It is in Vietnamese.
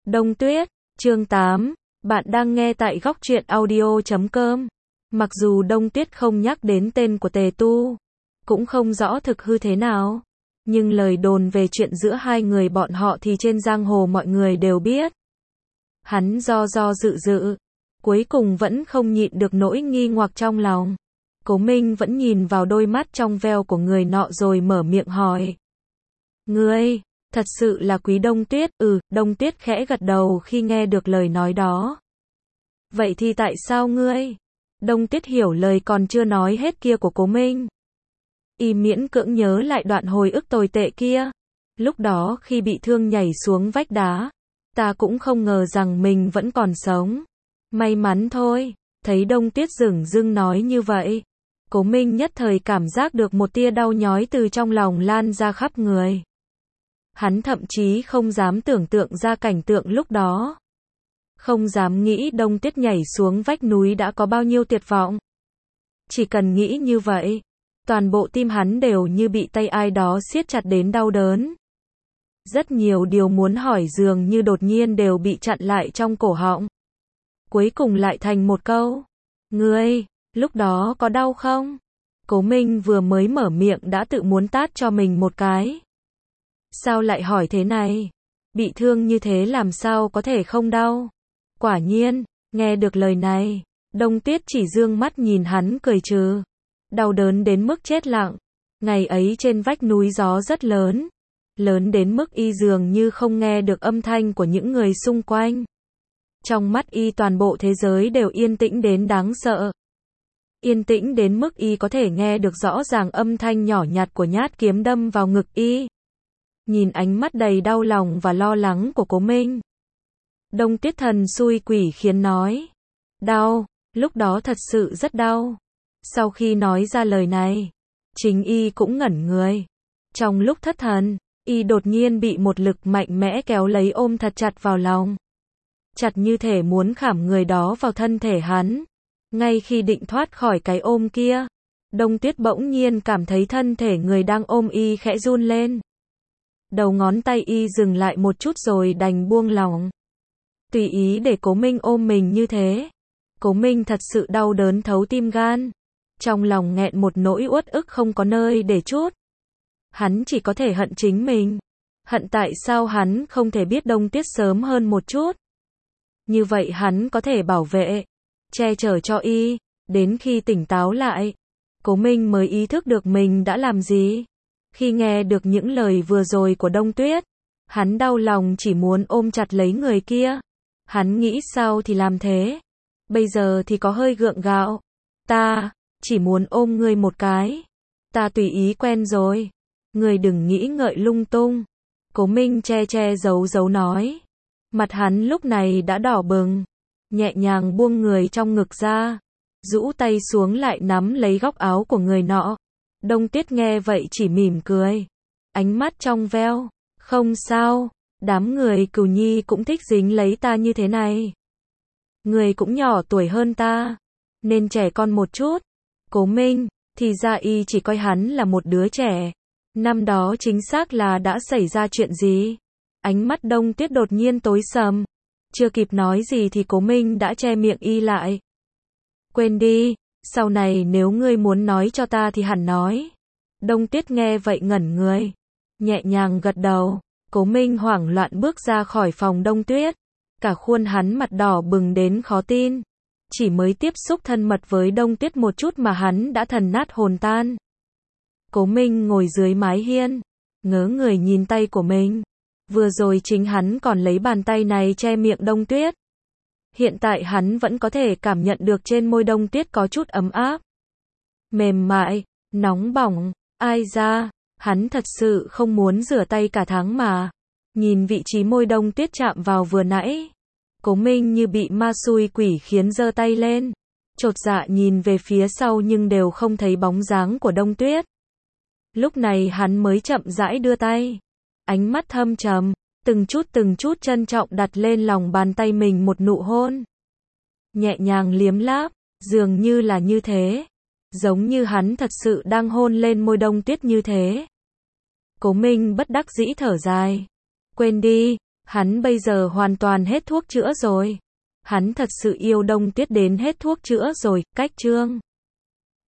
Đông Tuyết, chương 8, bạn đang nghe tại góc truyện audio.com. Mặc dù Đông Tuyết không nhắc đến tên của Tề Tu, cũng không rõ thực hư thế nào, nhưng lời đồn về chuyện giữa hai người bọn họ thì trên giang hồ mọi người đều biết. Hắn do dự, cuối cùng vẫn không nhịn được nỗi nghi hoặc trong lòng. Cố Minh vẫn nhìn vào đôi mắt trong veo của người nọ rồi mở miệng hỏi. Ngươi, thật sự là Quý Đông Tuyết? Đông Tuyết khẽ gật đầu khi nghe được lời nói đó. Vậy thì tại sao ngươi? Đông Tuyết hiểu lời còn chưa nói hết kia của Cố Minh. Y miễn cưỡng nhớ lại đoạn hồi ức tồi tệ kia. Lúc đó khi bị thương nhảy xuống vách đá, ta cũng không ngờ rằng mình vẫn còn sống. May mắn thôi. Thấy Đông Tuyết dửng dưng nói như vậy, Cố Minh nhất thời cảm giác được một tia đau nhói từ trong lòng lan ra khắp người. Hắn thậm chí không dám tưởng tượng ra cảnh tượng lúc đó. Không dám nghĩ Đông Tuyết nhảy xuống vách núi đã có bao nhiêu tuyệt vọng. Chỉ cần nghĩ như vậy, toàn bộ tim hắn đều như bị tay ai đó siết chặt đến đau đớn. Rất nhiều điều muốn hỏi dường như đột nhiên đều bị chặn lại trong cổ họng. Cuối cùng lại thành một câu. Ngươi, lúc đó có đau không? Cố Minh vừa mới mở miệng đã tự muốn tát cho mình một cái. Sao lại hỏi thế này? Bị thương như thế làm sao có thể không đau? Quả nhiên, nghe được lời này, Đông Tuyết chỉ dương mắt nhìn hắn cười trừ. Đau đớn đến mức chết lặng. Ngày ấy trên vách núi gió rất lớn. Lớn đến mức y dường như không nghe được âm thanh của những người xung quanh. Trong mắt y toàn bộ thế giới đều yên tĩnh đến đáng sợ. Yên tĩnh đến mức y có thể nghe được rõ ràng âm thanh nhỏ nhặt của nhát kiếm đâm vào ngực y. Nhìn ánh mắt đầy đau lòng và lo lắng của Cố Minh, Đông Tuyết thần xui quỷ khiến nói. Đau, lúc đó thật sự rất đau. Sau khi nói ra lời này, chính y cũng ngẩn người. Trong lúc thất thần, y đột nhiên bị một lực mạnh mẽ kéo lấy ôm thật chặt vào lòng. Chặt như thể muốn khảm người đó vào thân thể hắn. Ngay khi định thoát khỏi cái ôm kia, Đông Tuyết bỗng nhiên cảm thấy thân thể người đang ôm y khẽ run lên. Đầu ngón tay y dừng lại một chút rồi đành buông lỏng. Tùy ý để Cố Minh ôm mình như thế. Cố Minh thật sự đau đớn thấu tim gan. Trong lòng nghẹn một nỗi uất ức không có nơi để trút. Hắn chỉ có thể hận chính mình. Hận tại sao hắn không thể biết Đông Tuyết sớm hơn một chút. Như vậy hắn có thể bảo vệ, che chở cho y. Đến khi tỉnh táo lại, Cố Minh mới ý thức được mình đã làm gì. Khi nghe được những lời vừa rồi của Đông Tuyết, hắn đau lòng chỉ muốn ôm chặt lấy người kia. Hắn nghĩ sao thì làm thế. Bây giờ thì có hơi gượng gạo. Ta chỉ muốn ôm ngươi một cái. Ta tùy ý quen rồi. Ngươi đừng nghĩ ngợi lung tung. Cố Minh che giấu nói. Mặt hắn lúc này đã đỏ bừng. Nhẹ nhàng buông người trong ngực ra. Rũ tay xuống lại nắm lấy góc áo của người nọ. Đông Tuyết nghe vậy chỉ mỉm cười. Ánh mắt trong veo. Không sao. Đám người Cửu Nhi cũng thích dính lấy ta như thế này. Người cũng nhỏ tuổi hơn ta, nên trẻ con một chút. Cố Minh, thì ra y chỉ coi hắn là một đứa trẻ. Năm đó chính xác là đã xảy ra chuyện gì? Ánh mắt Đông Tuyết đột nhiên tối sầm. Chưa kịp nói gì thì Cố Minh đã che miệng y lại. Quên đi, sau này nếu ngươi muốn nói cho ta thì hẳn nói. Đông Tuyết nghe vậy ngẩn người. Nhẹ nhàng gật đầu. Cố Minh hoảng loạn bước ra khỏi phòng Đông Tuyết. Cả khuôn hắn mặt đỏ bừng đến khó tin. Chỉ mới tiếp xúc thân mật với Đông Tuyết một chút mà hắn đã thần nát hồn tan. Cố Minh ngồi dưới mái hiên, ngớ người nhìn tay của mình. Vừa rồi chính hắn còn lấy bàn tay này che miệng Đông Tuyết. Hiện tại hắn vẫn có thể cảm nhận được trên môi Đông Tuyết có chút ấm áp. Mềm mại, nóng bỏng, ai ra, hắn thật sự không muốn rửa tay cả tháng mà. Nhìn vị trí môi Đông Tuyết chạm vào vừa nãy, Cố Minh như bị ma xui quỷ khiến giơ tay lên. Chột dạ nhìn về phía sau nhưng đều không thấy bóng dáng của Đông Tuyết. Lúc này hắn mới chậm rãi đưa tay. Ánh mắt thâm trầm, từng chút trân trọng đặt lên lòng bàn tay mình một nụ hôn. Nhẹ nhàng liếm láp, dường như là như thế. Giống như hắn thật sự đang hôn lên môi Đông Tuyết như thế. Cố Minh bất đắc dĩ thở dài. Quên đi, Hắn bây giờ hoàn toàn hết thuốc chữa rồi. Hắn thật sự yêu Đông Tuyết đến hết thuốc chữa rồi, cách Trương